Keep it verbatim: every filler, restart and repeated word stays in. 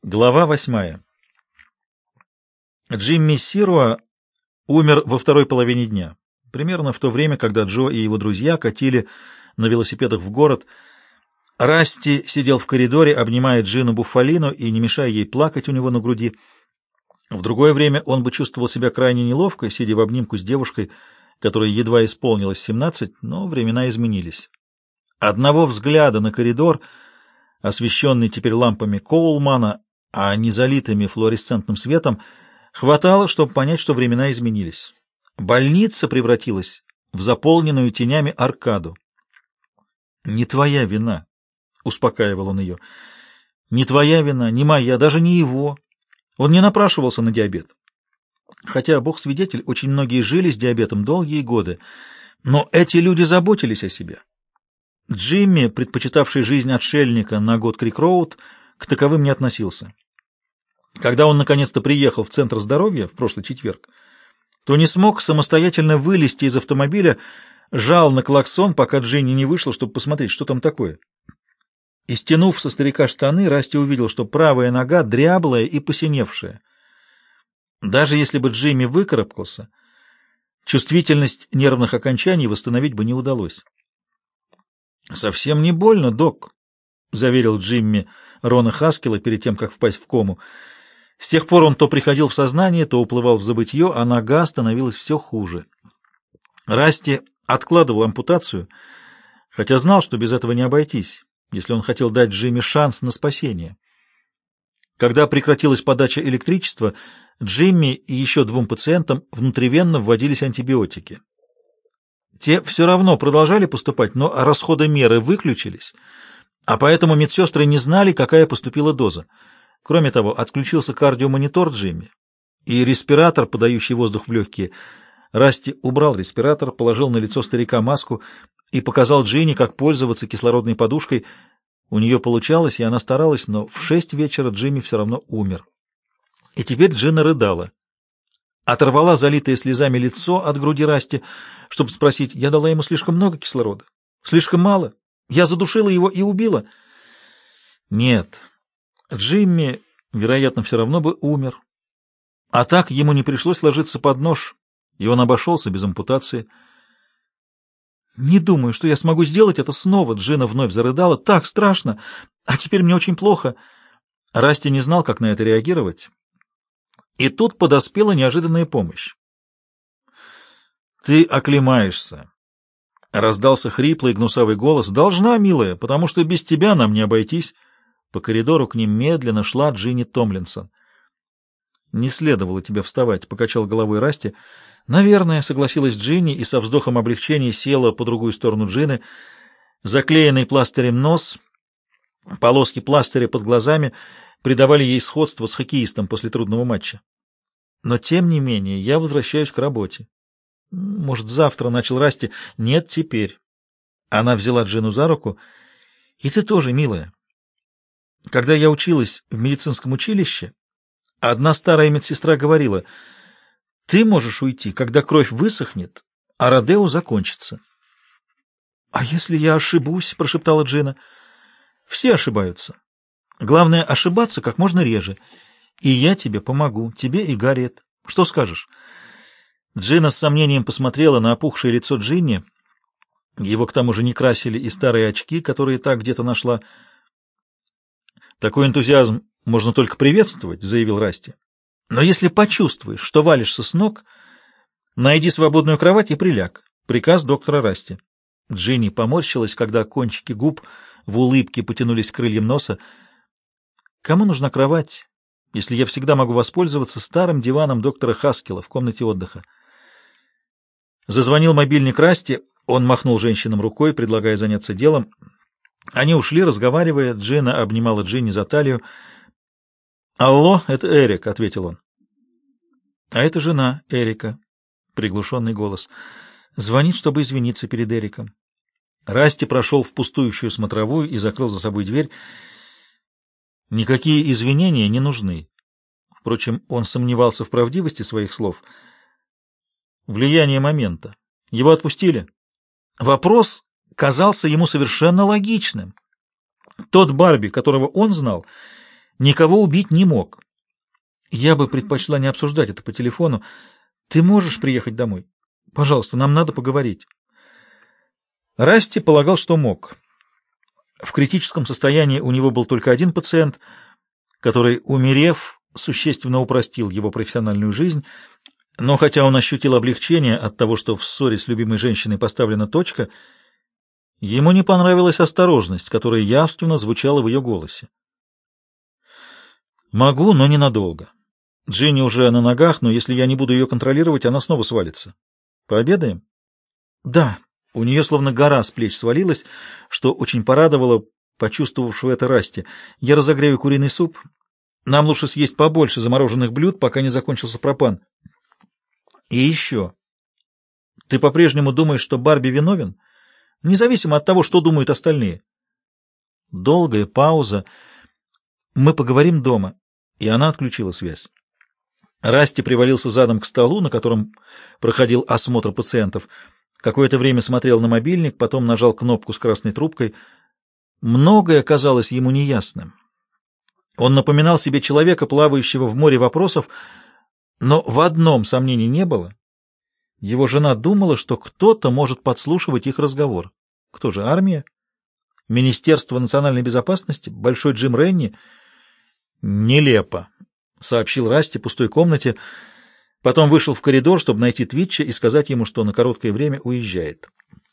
Глава восьмая. Джимми Сируа умер во второй половине дня, примерно в то время, когда Джо и его друзья катили на велосипедах в город. Расти сидел в коридоре, обнимая Джину Буффалино и не мешая ей плакать у него на груди. В другое время он бы чувствовал себя крайне неловко, сидя в обнимку с девушкой, которой едва исполнилось семнадцать, но времена изменились. Одного взгляда на коридор, освещенный теперь лампами Коулмана, а не залитыми флуоресцентным светом, хватало, чтобы понять, что времена изменились. Больница превратилась в заполненную тенями аркаду. «Не твоя вина», — успокаивал он ее. «Не твоя вина, не моя, даже не его. Он не напрашивался на диабет. Хотя, бог свидетель, очень многие жили с диабетом долгие годы, но эти люди заботились о себе. Джимми, предпочитавший жизнь отшельника на Год-Крик-Роуд, к таковым не относился. Когда он наконец-то приехал в Центр здоровья в прошлый четверг, то не смог самостоятельно вылезти из автомобиля, жал на клаксон, пока Джинни не вышла, чтобы посмотреть, что там такое. И, стянув со старика штаны, Расти увидел, что правая нога дряблая и посиневшая. Даже если бы Джимми выкарабкался, чувствительность нервных окончаний восстановить бы не удалось. «Совсем не больно, док», — заверил Джимми Рона Хаскела перед тем, как впасть в кому. С тех пор он то приходил в сознание, то уплывал в забытье, а нога становилась все хуже. Расти откладывал ампутацию, хотя знал, что без этого не обойтись, если он хотел дать Джимми шанс на спасение. Когда прекратилась подача электричества, Джимми и еще двум пациентам внутривенно вводились антибиотики. Те все равно продолжали поступать, но расходомеры выключились, а поэтому медсестры не знали, какая поступила доза. Кроме того, отключился кардиомонитор Джимми и респиратор, подающий воздух в легкие. Расти убрал респиратор, положил на лицо старика маску и показал Джинни, как пользоваться кислородной подушкой. У нее получалось, и она старалась, но в шесть вечера Джимми все равно умер. И теперь Джина рыдала. Оторвала залитое слезами лицо от груди Расти, чтобы спросить: «Я дала ему слишком много кислорода? Слишком мало? Я задушила его и убила?» Нет, Джимми, вероятно, все равно бы умер. А так ему не пришлось ложиться под нож, и он обошелся без ампутации. «Не думаю, что я смогу сделать это снова», — Джина вновь зарыдала. «Так страшно, а теперь мне очень плохо». Расти не знал, как на это реагировать. И тут подоспела неожиданная помощь. «Ты оклемаешься», — раздался хриплый гнусавый голос. «Должна, милая, потому что без тебя нам не обойтись». По коридору к ним медленно шла Джинни Томлинсон. «Не следовало тебе вставать», — покачал головой Расти. «Наверное», — согласилась Джинни и со вздохом облегчения села по другую сторону Джины. Заклеенный пластырем нос, полоски пластыря под глазами придавали ей сходство с хоккеистом после трудного матча. «Но тем не менее я возвращаюсь к работе». «Может, завтра», — начал Расти. «Нет, теперь». Она взяла Джину за руку. «И ты тоже, милая. Когда я училась в медицинском училище, одна старая медсестра говорила: ты можешь уйти, когда кровь высохнет, а родео закончится». «А если я ошибусь?» — прошептала Джина. «Все ошибаются. Главное — ошибаться как можно реже. И я тебе помогу, тебе и Гарриет. Что скажешь?» Джина с сомнением посмотрела на опухшее лицо Джинни. Его к тому же не красили и старые очки, которые так где-то нашла. «Такой энтузиазм можно только приветствовать», — заявил Расти. «Но если почувствуешь, что валишься с ног, найди свободную кровать и приляг. Приказ доктора Расти». Джинни поморщилась, когда кончики губ в улыбке потянулись к крыльям носа. «Кому нужна кровать, если я всегда могу воспользоваться старым диваном доктора Хаскела в комнате отдыха?» Зазвонил мобильник Расти, он махнул женщинам рукой, предлагая заняться делом. Они ушли, разговаривая. Джина обнимала Джинни за талию. «Алло, это Эрик», — ответил он. «А это жена Эрика», — приглушенный голос. «Звонит, чтобы извиниться перед Эриком». Расти прошел в пустующую смотровую и закрыл за собой дверь. Никакие извинения не нужны. Впрочем, он сомневался в правдивости своих слов. Влияние момента. Его отпустили. Вопрос казался ему совершенно логичным. Тот Барби, которого он знал, Никого убить не мог. Я бы предпочла не обсуждать это по телефону. Ты можешь приехать домой? Пожалуйста, нам надо поговорить. Расти полагал, что мог. В критическом состоянии у него был только один пациент, который, умерев, существенно упростил его профессиональную жизнь, но хотя он ощутил облегчение от того, что в ссоре с любимой женщиной поставлена точка, ему не понравилась осторожность, которая явственно звучала в ее голосе. «Могу, но ненадолго. Джинни уже на ногах, но если я не буду ее контролировать, она снова свалится. Пообедаем?» «Да». У нее словно гора с плеч свалилась, что очень порадовало почувствовавшего это Расти. «Я разогрею куриный суп. Нам лучше съесть побольше замороженных блюд, пока не закончился пропан. И еще. Ты по-прежнему думаешь, что Барби виновен? Независимо от того, что думают остальные». Долгая пауза. «Мы поговорим дома». И она отключила связь. Расти привалился задом к столу, на котором проходил осмотр пациентов. Какое-то время смотрел на мобильник, потом нажал кнопку с красной трубкой. Многое казалось ему неясным. Он напоминал себе человека, плавающего в море вопросов, но в одном сомнений не было. Его жена думала, что кто-то может подслушивать их разговор. Кто же, армия? Министерство национальной безопасности? Большой Джим Ренни? Нелепо, — сообщил Расти в пустой комнате. Потом вышел в коридор, чтобы найти Твитча и сказать ему, что на короткое время уезжает.